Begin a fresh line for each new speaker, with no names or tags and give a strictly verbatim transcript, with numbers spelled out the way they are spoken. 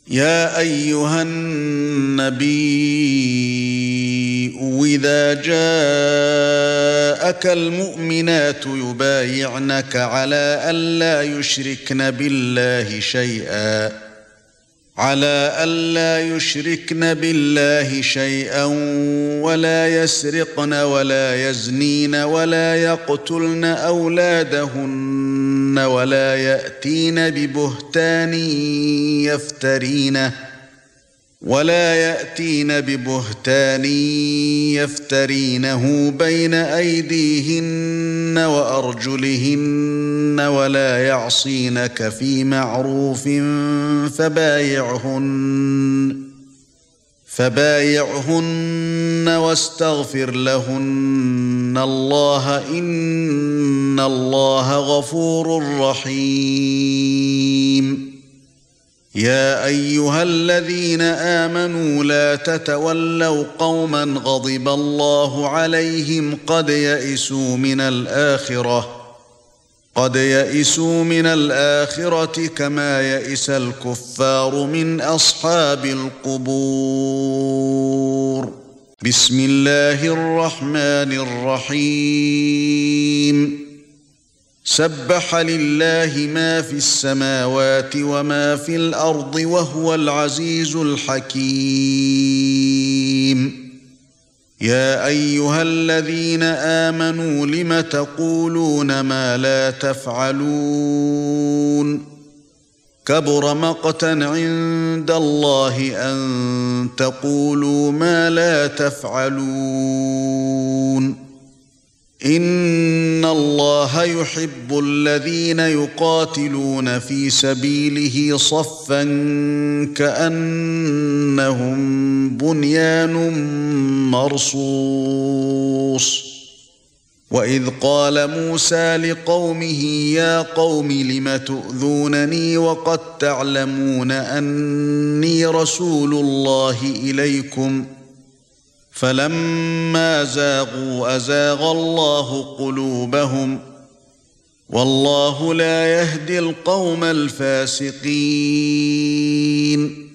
يا أيها النبي إذا جاءك المؤمنات يبايعنك على ألا يشركن بالله شيئا على ألا يشركن بالله شيئا ولا يسرقن ولا يزنين ولا يقتلن أولادهن ولا يأتين ببهتان يفترينه ولا يأتين ببهتان يفترينه بين أيديهن وأرجلهن ولا يعصينك في معروف فبايعهن فبايعهن واستغفر لهن الله إن الله غفور رحيم. يا أيها الذين آمنوا لا تتولوا قوما غضب الله عليهم قد يئسوا من الآخرة قد يئسوا من الآخرة كما يئس الكفار من أصحاب القبور. بسم الله الرحمن الرحيم. سبح لله ما في السماوات وما في الأرض وهو العزيز الحكيم. يا أيها الذين آمنوا لم تقولون ما لا تفعلون كبر مقتا عند الله أن تقولوا ما لا تفعلون. إن الله يحب الذين يقاتلون في سبيله صفا كأنهم بنيان مرصوص. وإذ قال موسى لقومه يا قوم لم تؤذونني وقد تعلمون أني رسول الله إليكم فلما زاغوا أزاغ الله قلوبهم والله لا يهدي القوم الفاسقين.